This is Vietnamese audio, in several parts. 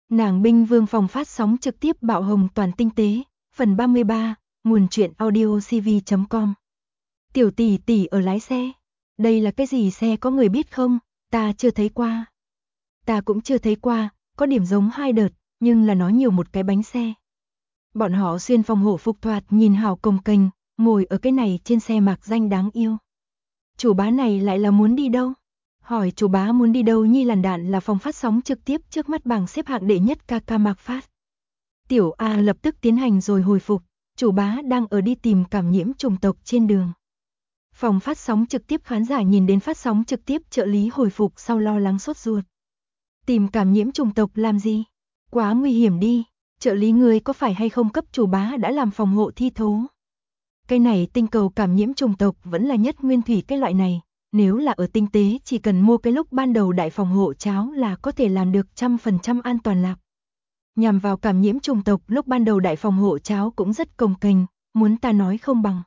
Nàng binh vương phòng phát sóng trực tiếp bạo hồng toàn tinh tế, phần 33, nguồn truyện audio cv.com. Tiểu tỷ tỷ ở lái xe. Đây là cái gì xe có người biết không? Ta chưa thấy qua. Ta cũng chưa thấy qua, có điểm giống hai đợt, nhưng là nó nhiều một cái bánh xe. Bọn họ xuyên phòng hộ phục thoạt nhìn hào cồng kềnh, ngồi ở cái này trên xe mạc danh đáng yêu. Chủ bá này lại là muốn đi đâu? Hỏi chủ bá muốn đi đâu nhi làn đạn là phòng phát sóng trực tiếp trước mắt bảng xếp hạng đệ nhất ca Mạc Phát. Tiểu A lập tức tiến hành rồi hồi phục, chủ bá đang ở đi tìm cảm nhiễm chủng tộc trên đường. Phòng phát sóng trực tiếp khán giả nhìn đến phát sóng trực tiếp trợ lý hồi phục sau lo lắng sốt ruột. Tìm cảm nhiễm chủng tộc làm gì? Quá nguy hiểm đi, trợ lý người có phải hay không cấp chủ bá đã làm phòng hộ thi thố? Cái này tinh cầu cảm nhiễm chủng tộc vẫn là nhất nguyên thủy cái loại này. Nếu là ở tinh tế chỉ cần mua cái lúc ban đầu đại phòng hộ cháo là có thể làm được 100% an toàn lạc. Nhằm vào cảm nhiễm chủng tộc lúc ban đầu đại phòng hộ cháo cũng rất cồng kềnh, muốn ta nói không bằng.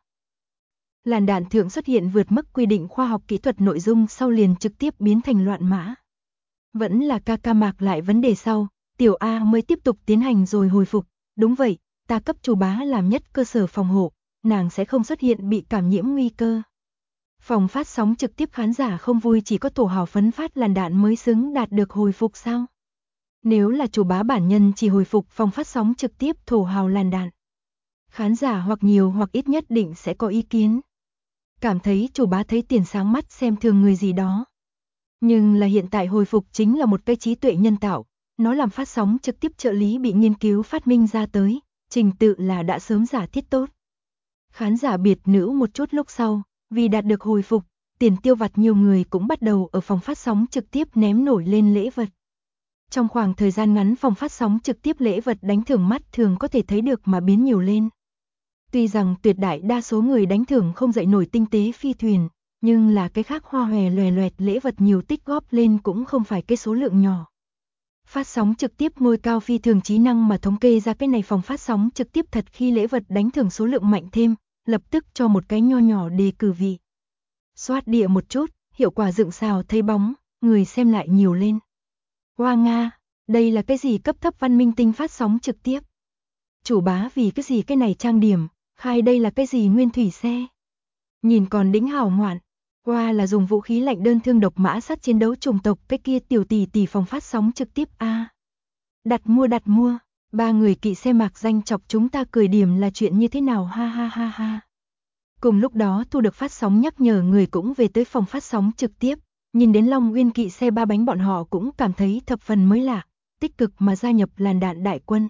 Làn đạn thượng xuất hiện vượt mức quy định khoa học kỹ thuật nội dung sau liền trực tiếp biến thành loạn mã. Vẫn là ca Mạc lại vấn đề sau, tiểu A mới tiếp tục tiến hành rồi hồi phục. Đúng vậy, ta cấp chủ bá làm nhất cơ sở phòng hộ, nàng sẽ không xuất hiện bị cảm nhiễm nguy cơ. Phòng phát sóng trực tiếp khán giả không vui chỉ có tổ hào phấn phát làn đạn mới xứng đạt được hồi phục sao? Nếu là chủ bá bản nhân chỉ hồi phục phòng phát sóng trực tiếp thổ hào làn đạn. Khán giả hoặc nhiều hoặc ít nhất định sẽ có ý kiến. Cảm thấy chủ bá thấy tiền sáng mắt xem thường người gì đó. Nhưng là hiện tại hồi phục chính là một cái trí tuệ nhân tạo, nó làm phát sóng trực tiếp trợ lý bị nghiên cứu phát minh ra tới, trình tự là đã sớm giả thiết tốt. Khán giả biệt nữ một chút lúc sau. Vì đạt được hồi phục, tiền tiêu vặt nhiều người cũng bắt đầu ở phòng phát sóng trực tiếp ném nổi lên lễ vật. Trong khoảng thời gian ngắn phòng phát sóng trực tiếp lễ vật đánh thưởng mắt thường có thể thấy được mà biến nhiều lên. Tuy rằng tuyệt đại đa số người đánh thưởng không dậy nổi tinh tế phi thuyền, nhưng là cái khác hoa hòe loè loẹt lễ vật nhiều tích góp lên cũng không phải cái số lượng nhỏ. Phát sóng trực tiếp ngôi cao phi thường trí năng mà thống kê ra cái này phòng phát sóng trực tiếp thật khi lễ vật đánh thưởng số lượng mạnh thêm. Lập tức cho một cái nho nhỏ đề cử vị. Xoát địa một chút, hiệu quả dựng xào thấy bóng, người xem lại nhiều lên. Hoa Nga, đây là cái gì cấp thấp văn minh tinh phát sóng trực tiếp? Chủ bá vì cái gì cái này trang điểm, khai đây là cái gì nguyên thủy xe? Nhìn còn đĩnh hào ngoạn, Hoa là dùng vũ khí lạnh đơn thương độc mã sát chiến đấu chủng tộc cái kia tiểu tỷ phòng phát sóng trực tiếp a. Đặt mua. Ba người kỵ xe mạc danh chọc chúng ta cười điểm là chuyện như thế nào ha ha ha ha. Cùng lúc đó thu được phát sóng nhắc nhở người cũng về tới phòng phát sóng trực tiếp, nhìn đến Long Uyên kỵ xe ba bánh bọn họ cũng cảm thấy thập phần mới lạ, tích cực mà gia nhập làn đạn đại quân.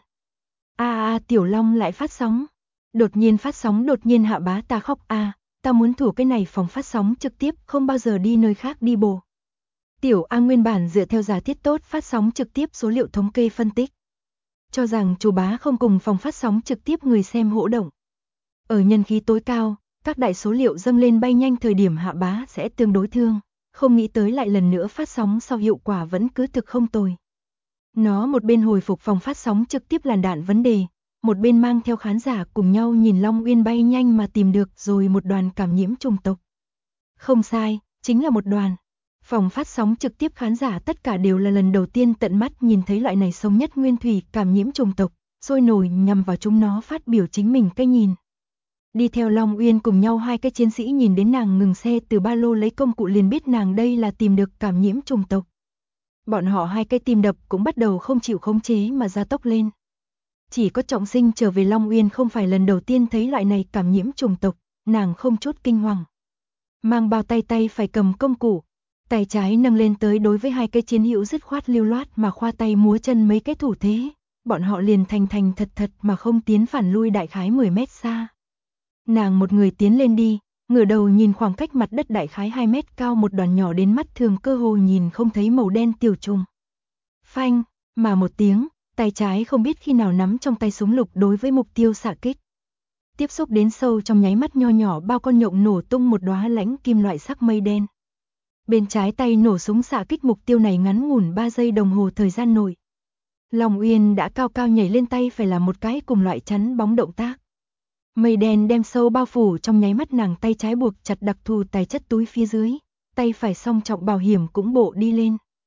Tiểu Long lại phát sóng. Đột nhiên phát sóng đột nhiên hạ bá ta khóc ta muốn thủ cái này phòng phát sóng trực tiếp không bao giờ đi nơi khác đi bộ. Tiểu A nguyên bản dựa theo giả thiết tốt phát sóng trực tiếp số liệu thống kê phân tích. Cho rằng chủ bá không cùng phòng phát sóng trực tiếp người xem hỗ động. Ở nhân khí tối cao, các đại số liệu dâng lên bay nhanh thời điểm hạ bá sẽ tương đối thương, không nghĩ tới lại lần nữa phát sóng sau hiệu quả vẫn cứ thực không tồi. Nó một bên hồi phục phòng phát sóng trực tiếp làn đạn vấn đề, một bên mang theo khán giả cùng nhau nhìn Long Uyên bay nhanh mà tìm được rồi một đoàn cảm nhiễm chủng tộc. Không sai, chính là một đoàn. Phòng phát sóng trực tiếp khán giả tất cả đều là lần đầu tiên tận mắt nhìn thấy loại này sống nhất nguyên thủy cảm nhiễm chủng tộc, sôi nổi nhằm vào chúng nó phát biểu chính mình cái nhìn. Đi theo Long Uyên cùng nhau hai cái chiến sĩ nhìn đến nàng ngừng xe từ ba lô lấy công cụ liền biết nàng đây là tìm được cảm nhiễm chủng tộc. Bọn họ hai cái tim đập cũng bắt đầu không chịu khống chế mà gia tốc lên. Chỉ có Trọng Sinh trở về Long Uyên không phải lần đầu tiên thấy loại này cảm nhiễm chủng tộc, nàng không chút kinh hoàng. Mang bao tay phải cầm công cụ, tay trái nâng lên tới đối với hai cái chiến hữu dứt khoát lưu loát mà khoa tay múa chân mấy cái thủ thế, bọn họ liền thành thật mà không tiến phản lui đại khái 10 mét xa. Nàng một người tiến lên đi, ngửa đầu nhìn khoảng cách mặt đất đại khái 2 mét cao một đoàn nhỏ đến mắt thường cơ hồ nhìn không thấy màu đen tiểu trùng. Phanh, mà một tiếng, tay trái không biết khi nào nắm trong tay súng lục đối với mục tiêu xạ kích. Tiếp xúc đến sâu trong nháy mắt nho nhỏ bao con nhộng nổ tung một đóa lãnh kim loại sắc mây đen. Bên trái tay nổ súng xạ kích mục tiêu này ngắn ngủn 3 giây đồng hồ thời gian nội. Long Uyên đã cao cao nhảy lên tay phải làm một cái cùng loại chắn bóng động tác. Mây đen đem sâu bao phủ trong nháy mắt nàng tay trái buộc chặt đặc thù tài chất túi phía dưới, tay phải song trọng bảo hiểm cũng bộ đi lên.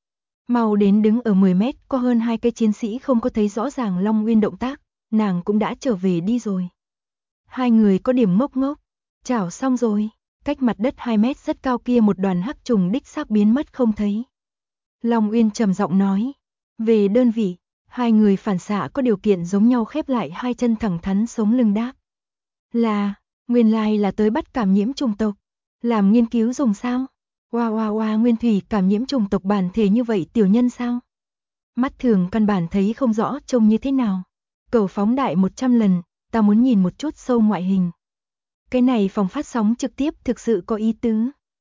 Mau đến đứng ở 10 mét, có hơn 2 cái chiến sĩ không có thấy rõ ràng Long Nguyên động tác, nàng cũng đã trở về đi rồi. Hai người có điểm ngốc ngốc, chảo xong rồi, cách mặt đất 2 mét rất cao kia một đoàn hắc trùng đích xác biến mất không thấy. Long Uyên trầm giọng nói, về đơn vị, hai người phản xạ có điều kiện giống nhau khép lại hai chân thẳng thắn sống lưng đáp. Là, nguyên lai là tới bắt cảm nhiễm trùng tộc, làm nghiên cứu dùng sao? Wow, nguyên thủy cảm nhiễm trùng tộc bản thể như vậy tiểu nhân sao? Mắt thường căn bản thấy không rõ trông như thế nào. Cầu phóng đại 100 lần, ta muốn nhìn một chút sâu ngoại hình. Cái này phòng phát sóng trực tiếp thực sự có ý tứ.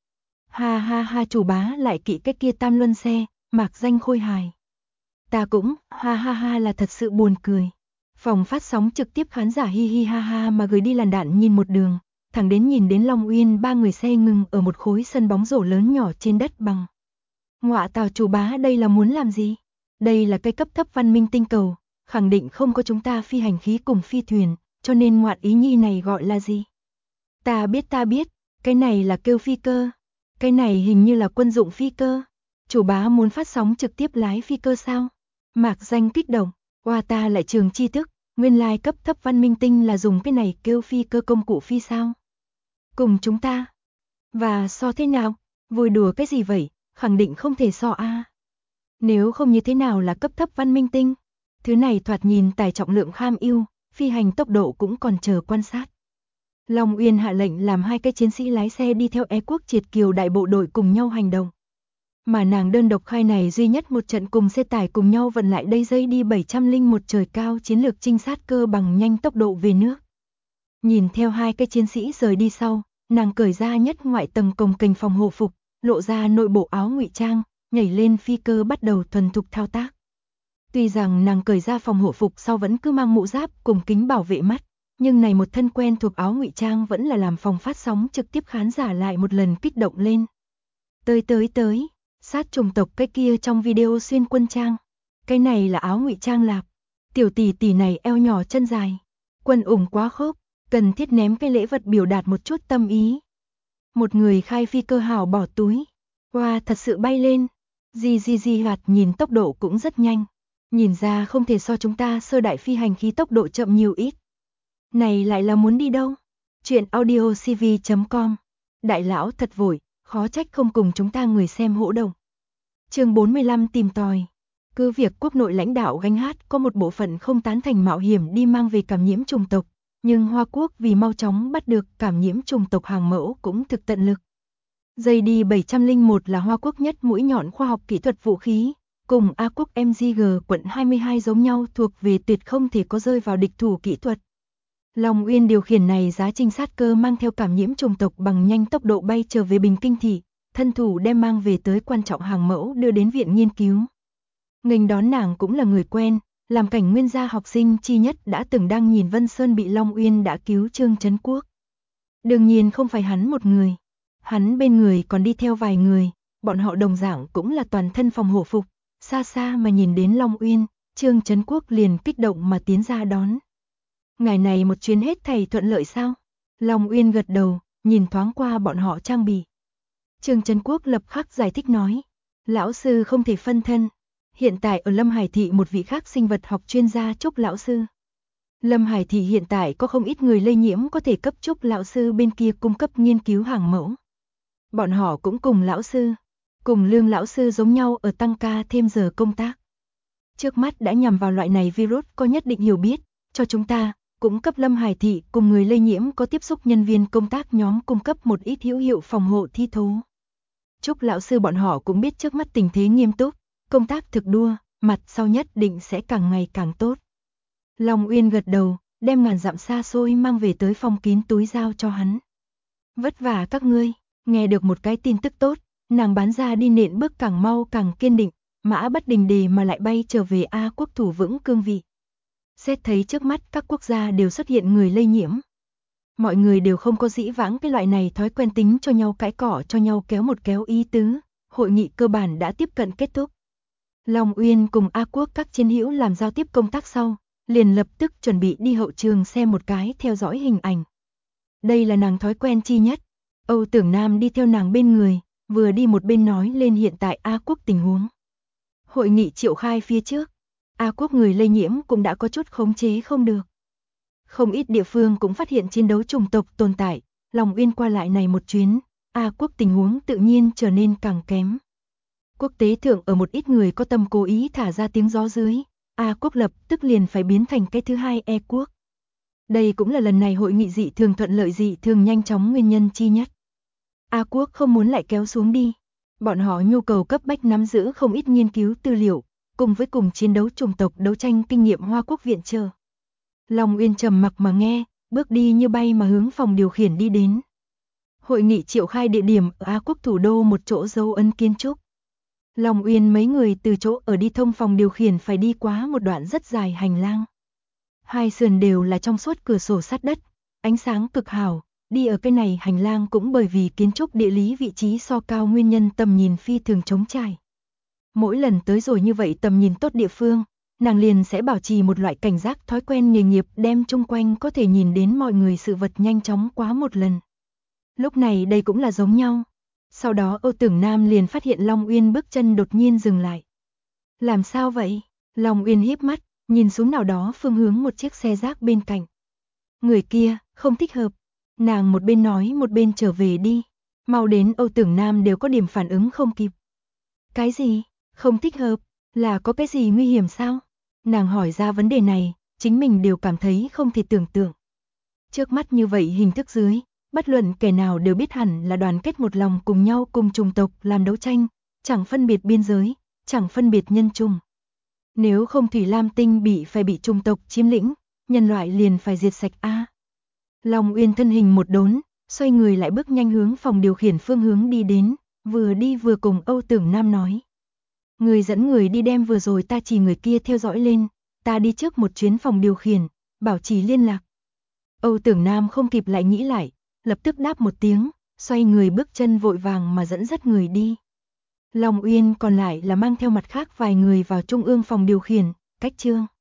Ha, chủ bá lại kỵ cái kia tam luân xe, mạc danh khôi hài. Ta cũng, ha là thật sự buồn cười. Phòng phát sóng trực tiếp khán giả hi ha mà gửi đi làn đạn nhìn một đường, thẳng đến nhìn đến Long Uyên ba người xe ngừng ở một khối sân bóng rổ lớn nhỏ trên đất bằng. Ngọa tào chủ bá đây là muốn làm gì? Đây là cây cấp thấp văn minh tinh cầu, khẳng định không có chúng ta phi hành khí cùng phi thuyền, cho nên ngoạn ý nhi này gọi là gì? Ta biết, cái này là kêu phi cơ. Cái này hình như là quân dụng phi cơ. Chủ bá muốn phát sóng trực tiếp lái phi cơ sao? Mạc danh kích động, ta lại trường tri thức, nguyên lai cấp thấp văn minh tinh là dùng cái này kêu phi cơ công cụ phi sao? Cùng chúng ta. Và so thế nào? Vui đùa cái gì vậy? Khẳng định không thể so a. Nếu không như thế nào là cấp thấp văn minh tinh? Thứ này thoạt nhìn tải trọng lượng kham ưu, phi hành tốc độ cũng còn chờ quan sát. Long Uyên hạ lệnh làm hai cái chiến sĩ lái xe đi theo quốc triệt kiều đại bộ đội cùng nhau hành động. Mà nàng đơn độc khai này duy nhất một trận cùng xe tải cùng nhau vận lại đây dây đi 701 trời cao chiến lược trinh sát cơ bằng nhanh tốc độ về nước. Nhìn theo hai cái chiến sĩ rời đi sau, nàng cởi ra nhất ngoại tầng cồng kềnh phòng hộ phục, lộ ra nội bộ áo ngụy trang, nhảy lên phi cơ bắt đầu thuần thục thao tác. Tuy rằng nàng cởi ra phòng hộ phục sau vẫn cứ mang mũ giáp cùng kính bảo vệ mắt, nhưng này một thân quen thuộc áo ngụy trang vẫn là làm phòng phát sóng trực tiếp khán giả lại một lần kích động lên. Tới, sát trùng tộc cái kia trong video xuyên quân trang. Cái này là áo ngụy trang lạp. Tiểu tỷ tỷ này eo nhỏ chân dài. Quân ủng quá khớp, cần thiết ném cái lễ vật biểu đạt một chút tâm ý. Một người khai phi cơ hào bỏ túi. Thật sự bay lên. Di hoạt nhìn tốc độ cũng rất nhanh. Nhìn ra không thể so chúng ta sơ đại phi hành khí tốc độ chậm nhiều ít. Này lại là muốn đi đâu? Chuyện audiocv.com. Đại lão thật vội, khó trách không cùng chúng ta người xem hỗ động. Chương 45 tìm tòi. Cứ việc quốc nội lãnh đạo gánh hát có một bộ phận không tán thành mạo hiểm đi mang về cảm nhiễm trùng tộc, nhưng Hoa Quốc vì mau chóng bắt được cảm nhiễm trùng tộc hàng mẫu cũng thực tận lực. Dây đi 701 là Hoa Quốc nhất mũi nhọn khoa học kỹ thuật vũ khí, cùng A Quốc MGG quận 22 giống nhau thuộc về tuyệt không thể có rơi vào địch thủ kỹ thuật. Long Uyên điều khiển này giá trinh sát cơ mang theo cảm nhiễm trùng tộc bằng nhanh tốc độ bay trở về Bình Kinh thị, thân thủ đem mang về tới quan trọng hàng mẫu đưa đến viện nghiên cứu. Nghênh đón nàng cũng là người quen, làm cảnh nguyên gia học sinh chi nhất đã từng đang nhìn Vân Sơn bị Long Uyên đã cứu Trương Trấn Quốc. Đương nhiên không phải hắn một người, hắn bên người còn đi theo vài người, bọn họ đồng dạng cũng là toàn thân phòng hộ phục, xa mà nhìn đến Long Uyên, Trương Trấn Quốc liền kích động mà tiến ra đón. Ngày này một chuyến hết thảy thuận lợi sao? Long Uyên gật đầu, nhìn thoáng qua bọn họ trang bị. Trương Trấn Quốc lập khắc giải thích nói, lão sư không thể phân thân. Hiện tại ở Lâm Hải Thị một vị khác sinh vật học chuyên gia Trúc lão sư. Lâm Hải Thị hiện tại có không ít người lây nhiễm có thể cấp Trúc lão sư bên kia cung cấp nghiên cứu hàng mẫu. Bọn họ cũng cùng lão sư, cùng Lương lão sư giống nhau ở tăng ca thêm giờ công tác. Trước mắt đã nhằm vào loại này virus có nhất định hiểu biết, cho chúng ta cũng cấp Lâm Hải Thị cùng người lây nhiễm có tiếp xúc nhân viên công tác nhóm cung cấp một ít hữu hiệu phòng hộ thi thố. Trúc lão sư bọn họ cũng biết trước mắt tình thế nghiêm túc, công tác thực đua, mặt sau nhất định sẽ càng ngày càng tốt. Long Uyên gật đầu, đem ngàn dặm xa xôi mang về tới phòng kín túi giao cho hắn. Vất vả các ngươi, nghe được một cái tin tức tốt, nàng bán ra đi nện bước càng mau càng kiên định, mã bất đình đề mà lại bay trở về A Quốc thủ vững cương vị. Xét thấy trước mắt các quốc gia đều xuất hiện người lây nhiễm. Mọi người đều không có dĩ vãng cái loại này thói quen tính cho nhau cãi cỏ cho nhau kéo một kéo ý tứ, hội nghị cơ bản đã tiếp cận kết thúc. Long Uyên cùng A Quốc các chiến hữu làm giao tiếp công tác sau, liền lập tức chuẩn bị đi hậu trường xem một cái theo dõi hình ảnh. Đây là nàng thói quen chi nhất, Âu Tưởng Nam đi theo nàng bên người, vừa đi một bên nói lên hiện tại A Quốc tình huống. Hội nghị triệu khai phía trước, A Quốc người lây nhiễm cũng đã có chút khống chế không được. Không ít địa phương cũng phát hiện chiến đấu chủng tộc tồn tại, Long Uyên qua lại này một chuyến, A Quốc tình huống tự nhiên trở nên càng kém. Quốc tế thượng ở một ít người có tâm cố ý thả ra tiếng gió dưới, A Quốc lập tức liền phải biến thành cái thứ hai E Quốc. Đây cũng là lần này hội nghị dị thường thuận lợi dị thường nhanh chóng nguyên nhân chi nhất. A Quốc không muốn lại kéo xuống đi. Bọn họ nhu cầu cấp bách nắm giữ không ít nghiên cứu tư liệu, cùng với cùng chiến đấu chủng tộc đấu tranh kinh nghiệm Hoa Quốc viện trợ. Long Uyên trầm mặc mà nghe, bước đi như bay mà hướng phòng điều khiển đi đến. Hội nghị triệu khai địa điểm ở A Quốc thủ đô một chỗ dấu ấn kiến trúc. Long Uyên mấy người từ chỗ ở đi thông phòng điều khiển phải đi qua một đoạn rất dài hành lang. Hai sườn đều là trong suốt cửa sổ sắt đất, ánh sáng cực hảo, đi ở cái này hành lang cũng bởi vì kiến trúc địa lý vị trí so cao nguyên nhân tầm nhìn phi thường trống trải. Mỗi lần tới rồi như vậy tầm nhìn tốt địa phương, nàng liền sẽ bảo trì một loại cảnh giác thói quen nghề nghiệp đem chung quanh có thể nhìn đến mọi người sự vật nhanh chóng quá một lần. Lúc này đây cũng là giống nhau. Sau đó Âu Tưởng Nam liền phát hiện Long Uyên bước chân đột nhiên dừng lại. Làm sao vậy? Long Uyên híp mắt, nhìn xuống nào đó phương hướng một chiếc xe rác bên cạnh. Người kia, không thích hợp. Nàng một bên nói một bên trở về đi. Mau đến Âu Tưởng Nam đều có điểm phản ứng không kịp. Cái gì? Không thích hợp? Là có cái gì nguy hiểm sao? Nàng hỏi ra vấn đề này, chính mình đều cảm thấy không thể tưởng tượng. Trước mắt như vậy hình thức dưới, bất luận kẻ nào đều biết hẳn là đoàn kết một lòng cùng nhau cùng chủng tộc làm đấu tranh, chẳng phân biệt biên giới, chẳng phân biệt nhân chủng. Nếu không Thủy Lam Tinh phải bị chủng tộc chiếm lĩnh, nhân loại liền phải diệt sạch a. Long Uyên thân hình một đốn, xoay người lại bước nhanh hướng phòng điều khiển phương hướng đi đến, vừa đi vừa cùng Âu Tưởng Nam nói. Người dẫn người đi đem vừa rồi ta chỉ người kia theo dõi lên, ta đi trước một chuyến phòng điều khiển, bảo trì liên lạc. Âu Tưởng Nam không kịp lại nghĩ lại, lập tức đáp một tiếng, xoay người bước chân vội vàng mà dẫn dắt người đi. Long Uyên còn lại là mang theo mặt khác vài người vào trung ương phòng điều khiển, cách Trương